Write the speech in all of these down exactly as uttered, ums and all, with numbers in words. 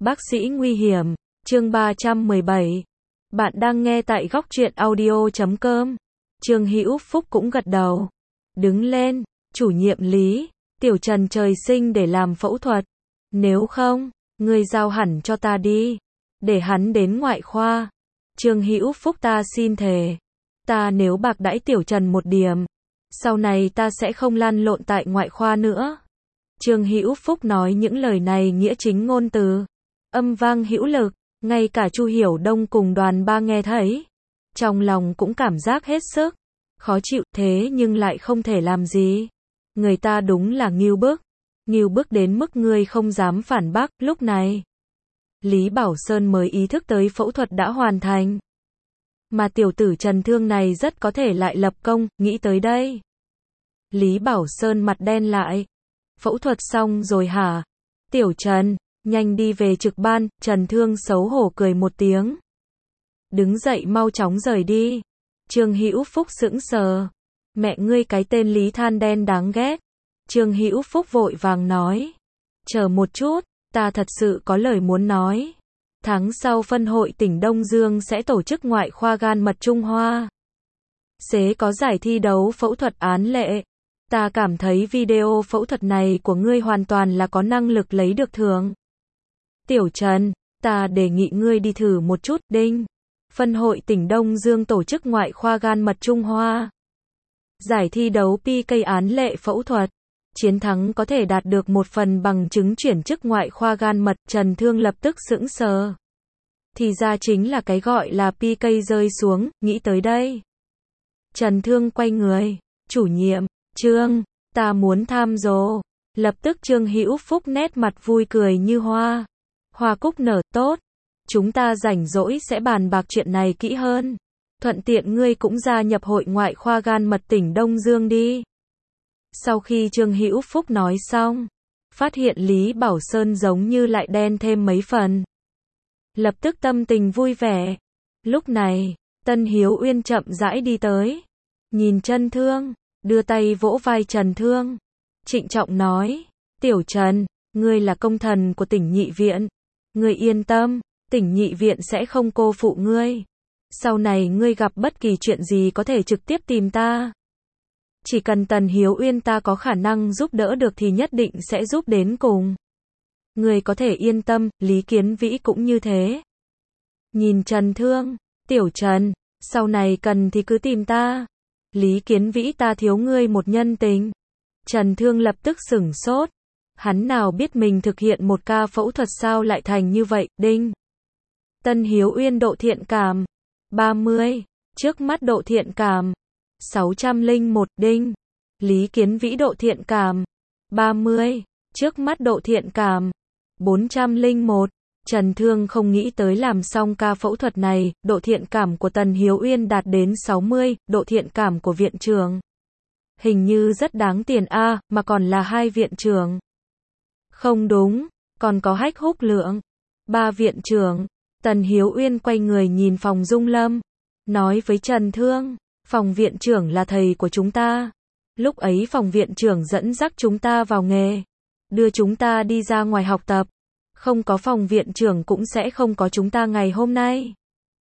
Bác sĩ nguy hiểm, chương ba trăm mười bảy. Bạn đang nghe tại góc truyện audio chấm com. Trương Hữu Phúc cũng gật đầu. Đứng lên, chủ nhiệm Lý, Tiểu Trần trời sinh để làm phẫu thuật. Nếu không, ngươi giao hẳn cho ta đi. Để hắn đến ngoại khoa. Trương Hữu Phúc ta xin thề. Ta nếu bạc đãi Tiểu Trần một điểm, sau này ta sẽ không lăn lộn tại ngoại khoa nữa. Trương Hữu Phúc nói những lời này nghĩa chính ngôn từ, âm vang hữu lực, ngay cả Chu Hiểu Đông cùng Đoàn Ba nghe thấy, trong lòng cũng cảm giác hết sức khó chịu, thế nhưng lại không thể làm gì. Người ta đúng là ngưu bức, ngưu bức đến mức ngươi không dám phản bác. Lúc này, Lý Bảo Sơn mới ý thức tới phẫu thuật đã hoàn thành, mà tiểu tử Trần Thương này rất có thể lại lập công. Nghĩ tới đây, Lý Bảo Sơn mặt đen lại. Phẫu thuật xong rồi hả? Tiểu Trần, nhanh đi về trực ban. Trần Thương xấu hổ cười một tiếng. Đứng dậy mau chóng rời đi. Trương Hữu Phúc sững sờ. Mẹ ngươi cái tên Lý than đen đáng ghét. Trương Hữu Phúc vội vàng nói. Chờ một chút, ta thật sự có lời muốn nói. Tháng sau phân hội tỉnh Đông Dương sẽ tổ chức ngoại khoa gan mật Trung Hoa. Sẽ có giải thi đấu phẫu thuật án lệ. Ta cảm thấy video phẫu thuật này của ngươi hoàn toàn là có năng lực lấy được thưởng. Tiểu Trần, ta đề nghị ngươi đi thử một chút. Đinh. Phân hội tỉnh Đông Dương tổ chức ngoại khoa gan mật Trung Hoa. Giải thi đấu pê ca án lệ phẫu thuật. Chiến thắng có thể đạt được một phần bằng chứng chuyển chức ngoại khoa gan mật. Trần Thương lập tức sững sờ. Thì ra chính là cái gọi là pê ca rơi xuống. Nghĩ tới đây, Trần Thương quay người. Chủ nhiệm Trương, ta muốn tham dò. Lập tức Trương Hữu Phúc nét mặt vui cười như hoa. Hoa cúc nở. Tốt. Chúng ta rảnh rỗi sẽ bàn bạc chuyện này kỹ hơn. Thuận tiện ngươi cũng gia nhập hội ngoại khoa gan mật tỉnh Đông Dương đi. Sau khi Trương Hữu Phúc nói xong, phát hiện Lý Bảo Sơn giống như lại đen thêm mấy phần. Lập tức tâm tình vui vẻ. Lúc này, Tân Hiếu Uyên chậm rãi đi tới. Nhìn Trần Thương, đưa tay vỗ vai Trần Thương. Trịnh trọng nói. Tiểu Trần, ngươi là công thần của tỉnh Nhị Viện. Ngươi yên tâm, tỉnh Nhị Viện sẽ không cô phụ ngươi. Sau này ngươi gặp bất kỳ chuyện gì có thể trực tiếp tìm ta. Chỉ cần Tần Hiếu Uyên ta có khả năng giúp đỡ được thì nhất định sẽ giúp đến cùng. Ngươi có thể yên tâm. Lý Kiến Vĩ cũng như thế. Nhìn Trần Thương. Tiểu Trần, sau này cần thì cứ tìm ta. Lý Kiến Vĩ ta thiếu ngươi một nhân tình. Trần Thương lập tức sửng sốt. Hắn nào biết mình thực hiện một ca phẫu thuật sao lại thành như vậy. Đinh. Tân Hiếu Uyên độ thiện cảm ba mươi. Trước mắt độ thiện cảm sáu trăm lẻ một. Đinh. Lý Kiến Vĩ độ thiện cảm ba mươi. Trước mắt độ thiện cảm bốn trăm lẻ một. Trần Thương không nghĩ tới làm xong ca phẫu thuật này, độ thiện cảm của Tần Hiếu Uyên đạt đến sáu mươi, độ thiện cảm của viện trưởng hình như rất đáng tiền a, à, mà còn là hai viện trưởng. Không đúng, còn có Hách Húc Lượng, ba viện trưởng. Tần Hiếu Uyên quay người nhìn phòng Dung Lâm, nói với Trần Thương, phòng viện trưởng là thầy của chúng ta. Lúc ấy phòng viện trưởng dẫn dắt chúng ta vào nghề, đưa chúng ta đi ra ngoài học tập. Không có phòng viện trưởng cũng sẽ không có chúng ta ngày hôm nay.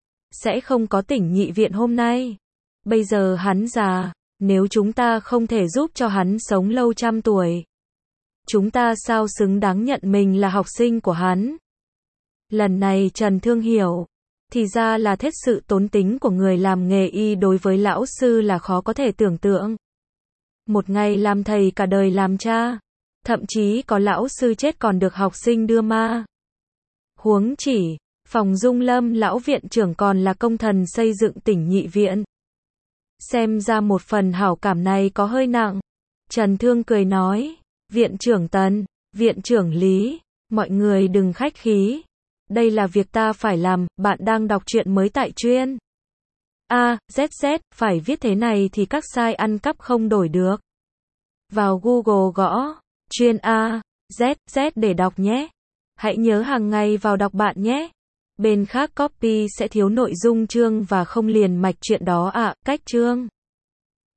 Sẽ không có tỉnh Nhị Viện hôm nay. Bây giờ hắn già, nếu chúng ta không thể giúp cho hắn sống lâu trăm tuổi, chúng ta sao xứng đáng nhận mình là học sinh của hắn. Lần này Trần Thương hiểu, thì ra là thiết sự tốn tính của người làm nghề y đối với lão sư là khó có thể tưởng tượng. Một ngày làm thầy cả đời làm cha. Thậm chí có lão sư chết còn được học sinh đưa ma. Huống chỉ, phòng Dung Lâm lão viện trưởng còn là công thần xây dựng tỉnh Nhị Viện. Xem ra một phần hảo cảm này có hơi nặng. Trần Thương cười nói. Viện trưởng Tần, viện trưởng Lý, mọi người đừng khách khí. Đây là việc ta phải làm. Bạn đang đọc truyện mới tại chuyên A, Z Z, phải viết thế này thì các sai ăn cắp không đổi được. Vào Google gõ chuyên A, Z, Z để đọc nhé. Hãy nhớ hàng ngày vào đọc bạn nhé. Bên khác copy sẽ thiếu nội dung chương và không liền mạch chuyện đó ạ. À, cách chương